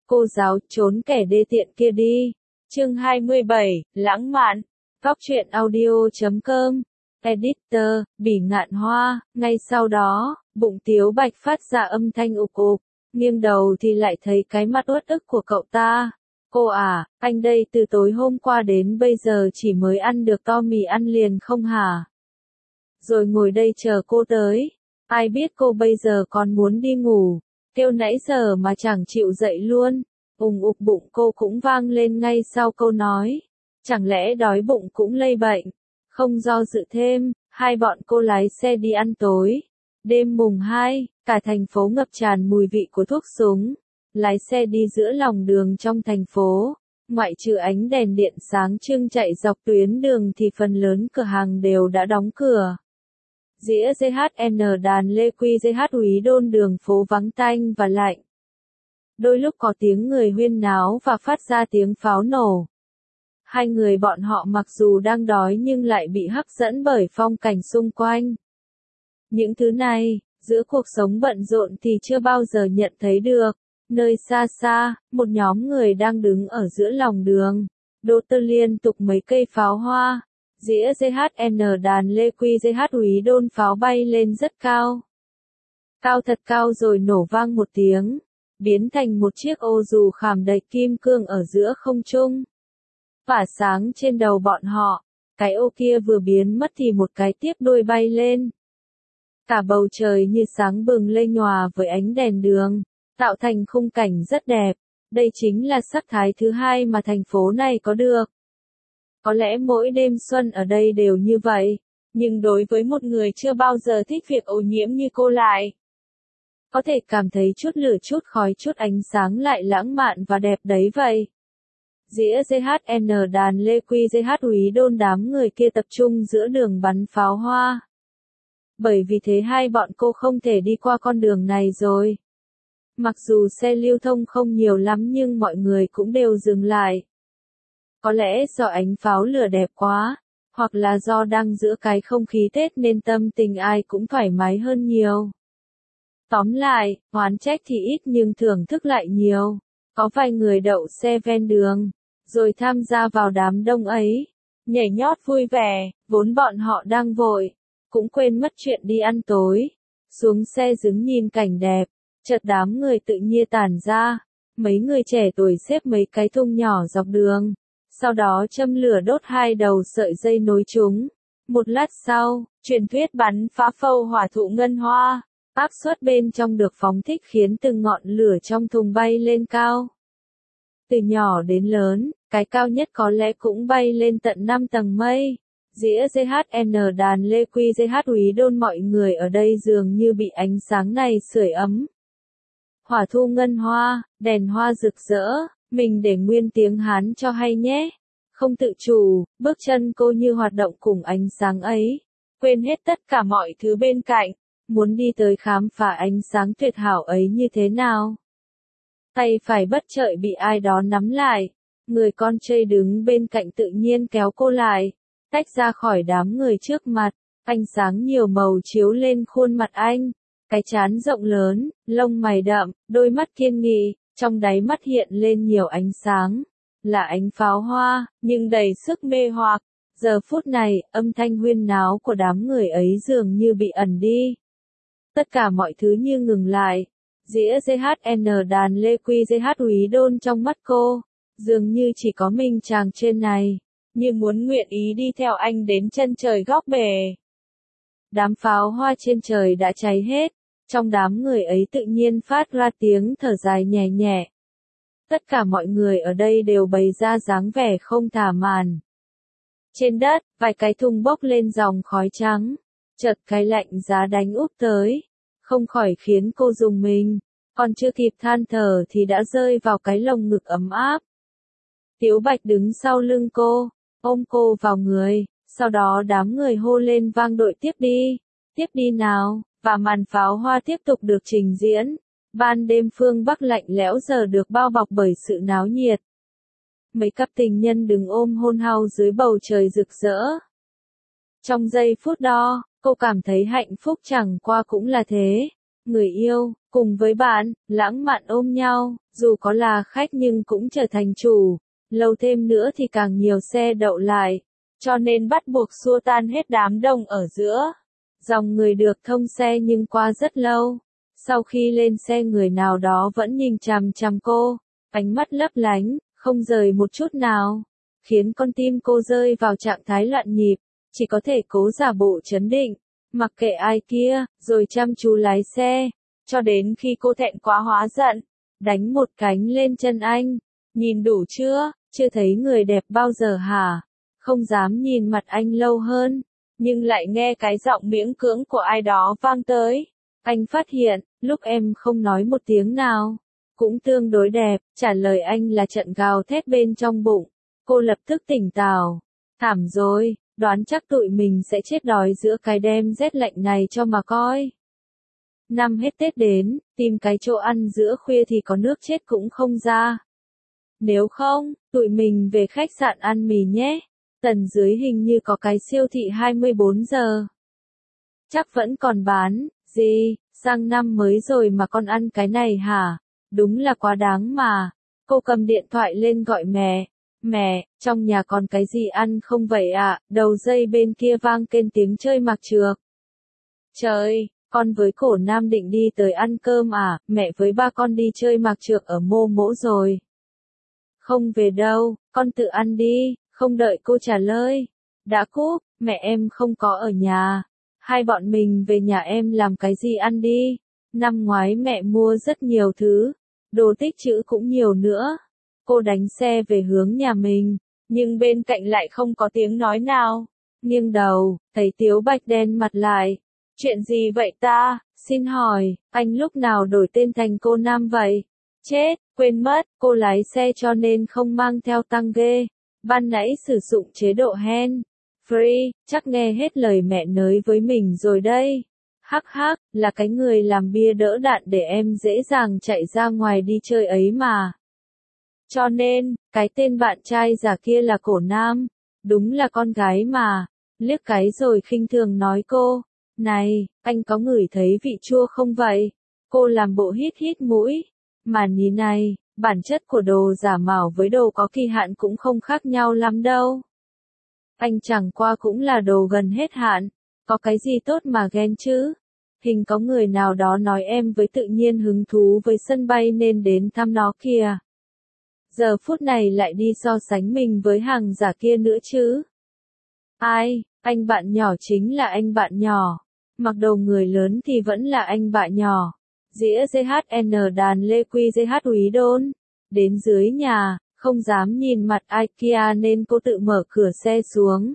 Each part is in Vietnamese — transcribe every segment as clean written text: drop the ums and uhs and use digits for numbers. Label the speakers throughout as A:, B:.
A: Cô giáo trốn kẻ đê tiện kia đi. Chương 27, lãng mạn. Góc truyện audio.com. Editor, Bỉ Ngạn Hoa. Ngay sau đó, bụng Tiếu Bạch phát ra âm thanh ục ục. Nghiêng đầu thì lại thấy cái mặt uất ức của cậu ta. Cô à, anh đây từ tối hôm qua đến bây giờ chỉ mới ăn được to mì ăn liền không hả? Rồi ngồi đây chờ cô tới. Ai biết cô bây giờ còn muốn đi ngủ. Kêu nãy giờ mà chẳng chịu dậy luôn. Ùng ục bụng cô cũng vang lên ngay sau câu nói. Chẳng lẽ đói bụng cũng lây bệnh? Không do dự thêm, hai bọn cô lái xe đi ăn tối. Đêm mùng 2, cả thành phố ngập tràn mùi vị của thuốc súng. Lái xe đi giữa lòng đường trong thành phố. Ngoại trừ ánh đèn điện sáng trưng chạy dọc tuyến đường thì phần lớn cửa hàng đều đã đóng cửa. Dĩa GHN đàn Lê Quy GH Úy Đôn đường phố vắng tanh và lạnh. Đôi lúc có tiếng người huyên náo và phát ra tiếng pháo nổ. Hai người bọn họ mặc dù đang đói nhưng lại bị hấp dẫn bởi phong cảnh xung quanh. Những thứ này, giữa cuộc sống bận rộn thì chưa bao giờ nhận thấy được. Nơi xa xa, một nhóm người đang đứng ở giữa lòng đường. Đỗ tơ liên tục mấy cây pháo hoa. Dĩa GHN đàn Lê Quy GH Úy Đôn pháo bay lên rất cao. Cao thật cao rồi nổ vang một tiếng. Biến thành một chiếc ô dù khảm đầy kim cương ở giữa không trung. Phả sáng trên đầu bọn họ. Cái ô kia vừa biến mất thì một cái tiếp đuôi bay lên. Cả bầu trời như sáng bừng lênh nhòa với ánh đèn đường. Tạo thành khung cảnh rất đẹp. Đây chính là sắc thái thứ hai mà thành phố này có được. Có lẽ mỗi đêm xuân ở đây đều như vậy, nhưng đối với một người chưa bao giờ thích việc ô nhiễm như cô lại, có thể cảm thấy chút lửa chút khói chút ánh sáng lại lãng mạn và đẹp đấy vậy. Dĩa GHN đàn Lê Quy GH Úy Đôn đám người kia tập trung giữa đường bắn pháo hoa. Bởi vì thế hai bọn cô không thể đi qua con đường này rồi. Mặc dù xe lưu thông không nhiều lắm nhưng mọi người cũng đều dừng lại. Có lẽ do ánh pháo lửa đẹp quá, hoặc là do đang giữa cái không khí Tết nên tâm tình ai cũng thoải mái hơn nhiều. Tóm lại, oán trách thì ít nhưng thưởng thức lại nhiều. Có vài người đậu xe ven đường, rồi tham gia vào đám đông ấy. Nhảy nhót vui vẻ, vốn bọn họ đang vội, cũng quên mất chuyện đi ăn tối. Xuống xe đứng nhìn cảnh đẹp, chợt đám người tự nhiên tản ra. Mấy người trẻ tuổi xếp mấy cái thùng nhỏ dọc đường. Sau đó châm lửa đốt hai đầu sợi dây nối chúng. Một lát sau, truyền thuyết bắn phá phâu hỏa thụ ngân hoa, áp suất bên trong được phóng thích khiến từng ngọn lửa trong thùng bay lên cao. Từ nhỏ đến lớn, cái cao nhất có lẽ cũng bay lên tận 5 tầng mây. Dĩa GHN đàn Lê Quy GH Úy Đôn mọi người ở đây dường như bị ánh sáng này sưởi ấm. Hỏa thu ngân hoa, đèn hoa rực rỡ. Mình để nguyên tiếng Hán cho hay nhé. Không tự chủ, bước chân cô như hoạt động cùng ánh sáng ấy. Quên hết tất cả mọi thứ bên cạnh. Muốn đi tới khám phá ánh sáng tuyệt hảo ấy như thế nào. Tay phải bất chợt bị ai đó nắm lại. Người con trai đứng bên cạnh tự nhiên kéo cô lại. Tách ra khỏi đám người trước mặt. Ánh sáng nhiều màu chiếu lên khuôn mặt anh. Cái trán rộng lớn, lông mày đậm, đôi mắt kiên nghị. Trong đáy mắt hiện lên nhiều ánh sáng, là ánh pháo hoa, nhưng đầy sức mê hoặc. Giờ phút này, âm thanh huyên náo của đám người ấy dường như bị ẩn đi. Tất cả mọi thứ như ngừng lại. Dĩa GHN đàn Lê Quy GH Úy Đôn trong mắt cô, dường như chỉ có mình chàng trên này, như muốn nguyện ý đi theo anh đến chân trời góc bể. Đám pháo hoa trên trời đã cháy hết. Trong đám người ấy tự nhiên phát ra tiếng thở dài nhẹ nhẹ. Tất cả mọi người ở đây đều bày ra dáng vẻ không thả màn. Trên đất, vài cái thùng bốc lên dòng khói trắng. Chợt cái lạnh giá đánh úp tới. Không khỏi khiến cô rùng mình. Còn chưa kịp than thở thì đã rơi vào cái lồng ngực ấm áp. Tiếu Bạch đứng sau lưng cô, ôm cô vào người. Sau đó đám người hô lên vang đội tiếp đi. Tiếp đi nào. Và màn pháo hoa tiếp tục được trình diễn. Ban đêm phương Bắc lạnh lẽo giờ được bao bọc bởi sự náo nhiệt. Mấy cặp tình nhân đứng ôm hôn hao dưới bầu trời rực rỡ. Trong giây phút đó, cô cảm thấy hạnh phúc chẳng qua cũng là thế. người yêu, cùng với bạn, lãng mạn ôm nhau, dù có là khách nhưng cũng trở thành chủ. Lâu thêm nữa thì càng nhiều xe đậu lại, cho nên bắt buộc xua tan hết đám đông ở giữa. Dòng người được thông xe nhưng qua rất lâu. Sau khi lên xe người nào đó vẫn nhìn chằm chằm cô, ánh mắt lấp lánh, không rời một chút nào, khiến con tim cô rơi vào trạng thái loạn nhịp, chỉ có thể cố giả bộ trấn định, mặc kệ ai kia, rồi chăm chú lái xe, cho đến khi cô thẹn quá hóa giận, đánh một cánh lên chân anh. Nhìn đủ chưa, chưa thấy người đẹp bao giờ hả? Không dám nhìn mặt anh lâu hơn, nhưng lại nghe cái giọng miễn cưỡng của ai đó vang tới. Anh phát hiện, lúc em không nói một tiếng nào, cũng tương đối đẹp, trả lời anh là trận gào thét bên trong bụng. Cô lập tức tỉnh táo. Thảm rồi, đoán chắc tụi mình sẽ chết đói giữa cái đêm rét lạnh này cho mà coi. Năm hết Tết đến, tìm cái chỗ ăn giữa khuya thì có nước chết cũng không ra. Nếu không, tụi mình về khách sạn ăn mì nhé. Tầng dưới hình như có cái siêu thị 24 giờ. Chắc vẫn còn bán, gì, sang năm mới rồi mà con ăn cái này hả? Đúng là quá đáng mà. Cô cầm điện thoại lên gọi mẹ. Mẹ, trong nhà còn cái gì ăn không vậy ạ? Đầu dây bên kia vang kêu tiếng chơi mặc trược. Trời, con với Cổ Nam định đi tới ăn cơm à? Mẹ với ba con đi chơi mặc trược ở Mô Mỗ rồi. Không về đâu, con tự ăn đi, không đợi cô trả lời. Đã cúp, mẹ em không có ở nhà. Hai bọn mình về nhà em làm cái gì ăn đi. Năm ngoái mẹ mua rất nhiều thứ, đồ tích trữ cũng nhiều nữa. Cô đánh xe về hướng nhà mình, nhưng bên cạnh lại không có tiếng nói nào. Nghiêng đầu, thấy Tiếu Bạch đen mặt lại. Chuyện gì vậy ta, xin hỏi, anh lúc nào đổi tên thành cô Nam vậy? Chết, quên mất, cô lái xe cho nên không mang theo tăng ghê. Ban nãy sử dụng chế độ hand free, chắc nghe hết lời mẹ nới với mình rồi đây. Hắc hắc, là cái người làm bia đỡ đạn để em dễ dàng chạy ra ngoài đi chơi ấy mà. Cho nên, cái tên bạn trai giả kia là Cổ Nam. Đúng là con gái mà. Liếc cái rồi khinh thường nói cô. Này, anh có ngửi thấy vị chua không vậy? Cô làm bộ hít hít mũi. Mà ní này, bản chất của đồ giả mạo với đồ có kỳ hạn cũng không khác nhau lắm đâu. Anh chẳng qua cũng là đồ gần hết hạn. Có cái gì tốt mà ghen chứ? Hình có người nào đó nói em với tự nhiên hứng thú với sân bay nên đến thăm nó kìa. Giờ phút này lại đi so sánh mình với hàng giả kia nữa chứ. Ai, anh bạn nhỏ chính là anh bạn nhỏ. Mặc đồ người lớn thì vẫn là anh bạn nhỏ. Dĩa GHN đàn Lê Quy GH Úy Đôn. Đến dưới nhà, không dám nhìn mặt ai kia nên cô tự mở cửa xe xuống.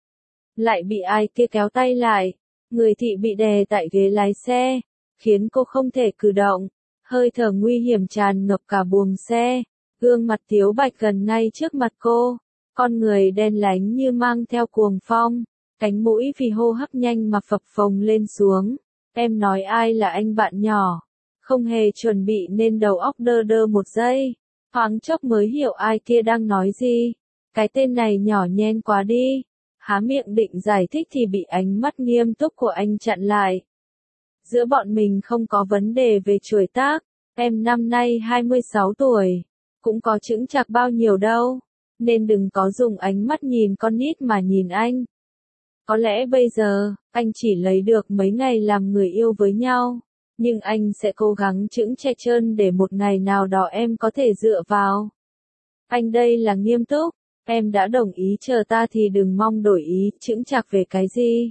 A: Lại bị ai kia kéo tay lại. Người thị bị đè tại ghế lái xe, khiến cô không thể cử động. Hơi thở nguy hiểm tràn ngập cả buồng xe. Gương mặt Tiếu Bạch gần ngay trước mặt cô. Con người đen lánh như mang theo cuồng phong. Cánh mũi vì hô hấp nhanh mà phập phồng lên xuống. Em nói ai là anh bạn nhỏ? Không hề chuẩn bị nên đầu óc đơ đơ một giây. Thoáng chốc mới hiểu ai kia đang nói gì. Cái tên này nhỏ nhen quá đi. Há miệng định giải thích thì bị ánh mắt nghiêm túc của anh chặn lại. Giữa bọn mình không có vấn đề về tuổi tác. Em năm nay 26 tuổi. Cũng có chững chạc bao nhiêu đâu. Nên đừng có dùng ánh mắt nhìn con nít mà nhìn anh. Có lẽ bây giờ, anh chỉ lấy được mấy ngày làm người yêu với nhau. Nhưng anh sẽ cố gắng chững chạc trơn để một ngày nào đó em có thể dựa vào. Anh đây là nghiêm túc. Em đã đồng ý chờ ta thì đừng mong đổi ý, chững chạc về cái gì.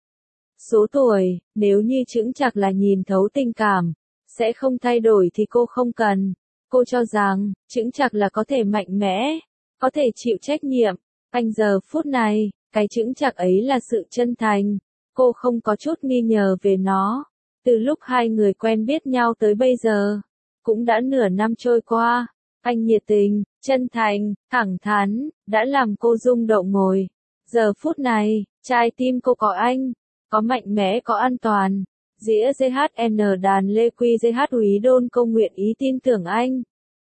A: Số tuổi, nếu như chững chạc là nhìn thấu tình cảm, sẽ không thay đổi thì cô không cần. Cô cho rằng, chững chạc là có thể mạnh mẽ, có thể chịu trách nhiệm. Anh giờ phút này, cái chững chạc ấy là sự chân thành. Cô không có chút nghi ngờ về nó. Từ lúc hai người quen biết nhau tới bây giờ, cũng đã nửa năm trôi qua. Anh nhiệt tình, chân thành, thẳng thắn, đã làm cô rung động ngồi. Giờ phút này, trái tim cô có anh, có mạnh mẽ có an toàn. Dĩa GHN đàn Lê Quy GH Úy Đôn cô nguyện ý tin tưởng anh.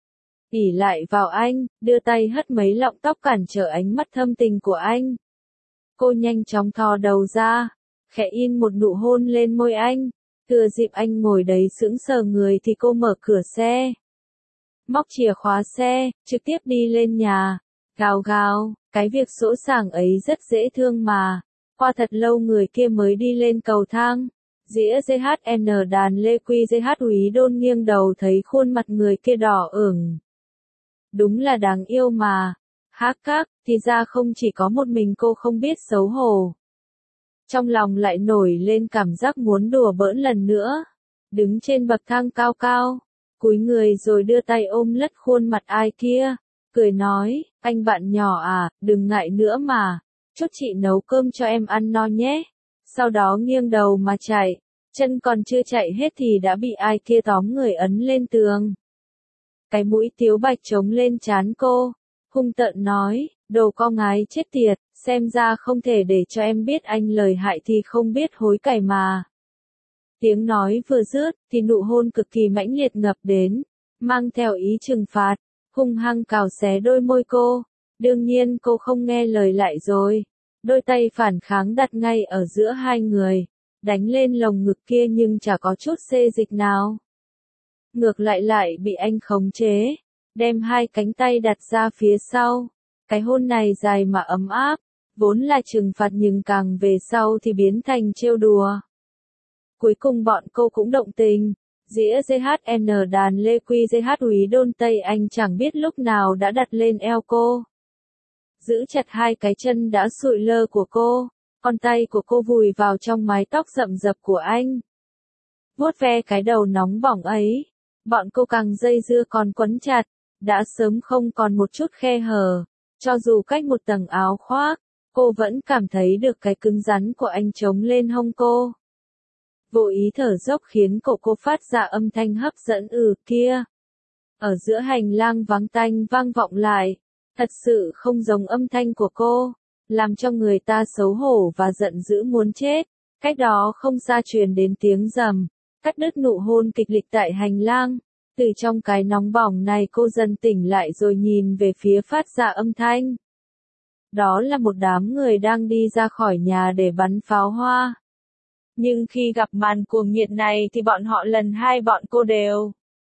A: Ỉ lại vào anh, đưa tay hất mấy lọng tóc cản trở ánh mắt thâm tình của anh. Cô nhanh chóng thò đầu ra, khẽ in một nụ hôn lên môi anh. Thừa dịp anh ngồi đấy sững sờ người thì cô mở cửa xe. Móc chìa khóa xe, trực tiếp đi lên nhà. Gào gào, cái việc sỗ sàng ấy rất dễ thương mà. Qua thật lâu người kia mới đi lên cầu thang. Dĩa JHN đàn Lê Quy JH Úy Đôn nghiêng đầu thấy khuôn mặt người kia đỏ ửng. Đúng là đáng yêu mà. Hắc các, thì ra không chỉ có một mình cô không biết xấu hổ. Trong lòng lại nổi lên cảm giác muốn đùa bỡn lần nữa. Đứng trên bậc thang cao cao, cúi người rồi đưa tay ôm lất khuôn mặt ai kia, cười nói, anh bạn nhỏ à, đừng ngại nữa mà, chút chị nấu cơm cho em ăn no nhé. Sau đó nghiêng đầu mà chạy, chân còn chưa chạy hết thì đã bị ai kia tóm người ấn lên tường. Cái mũi Tiếu Bạch trống lên trán cô, hung tợn nói, đồ con gái chết tiệt, xem ra không thể để cho em biết anh lời hại thì không biết hối cải mà. Tiếng nói vừa dứt, thì nụ hôn cực kỳ mãnh liệt ngập đến, mang theo ý trừng phạt, hung hăng cào xé đôi môi cô. Đương nhiên cô không nghe lời lại rồi. Đôi tay phản kháng đặt ngay ở giữa hai người, đánh lên lồng ngực kia nhưng chả có chút xê dịch nào. Ngược lại bị anh khống chế, đem hai cánh tay đặt ra phía sau. Cái hôn này dài mà ấm áp, vốn là trừng phạt nhưng càng về sau thì biến thành trêu đùa. Cuối cùng bọn cô cũng động tình. Dĩa JHN đàn Lê Quy JH Úy Đôn Tây Anh chẳng biết lúc nào đã đặt lên eo cô. Giữ chặt hai cái chân đã sụi lơ của cô, con tay của cô vùi vào trong mái tóc rậm rập của anh. Vuốt ve cái đầu nóng bỏng ấy, bọn cô càng dây dưa còn quấn chặt, đã sớm không còn một chút khe hở. Cho dù cách một tầng áo khoác, cô vẫn cảm thấy được cái cứng rắn của anh chống lên hông cô. Vô ý thở dốc khiến cô phát ra âm thanh hấp dẫn kia. Ở giữa hành lang vắng tanh vang vọng lại, thật sự không giống âm thanh của cô, làm cho người ta xấu hổ và giận dữ muốn chết. Cách đó không xa truyền đến tiếng rầm, cắt đứt nụ hôn kịch liệt tại hành lang. Từ trong cái nóng bỏng này cô dần tỉnh lại rồi nhìn về phía phát ra âm thanh. Đó là một đám người đang đi ra khỏi nhà để bắn pháo hoa. Nhưng khi gặp màn cuồng nhiệt này thì bọn họ lần hai bọn cô đều.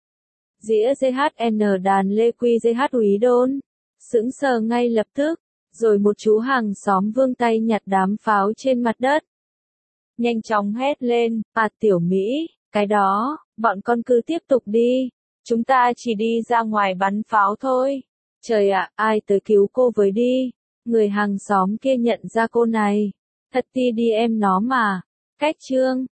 A: Dĩa JHN đàn Lê Quy JH Úy Đôn, sững sờ ngay lập tức, rồi một chú hàng xóm vươn tay nhặt đám pháo trên mặt đất. Nhanh chóng hét lên, tiểu Mỹ, cái đó, bọn con cứ tiếp tục đi, chúng ta chỉ đi ra ngoài bắn pháo thôi. Trời ạ, ai tới cứu cô với đi. Người hàng xóm kia nhận ra cô này, thật ti đi em nó mà. Cách chương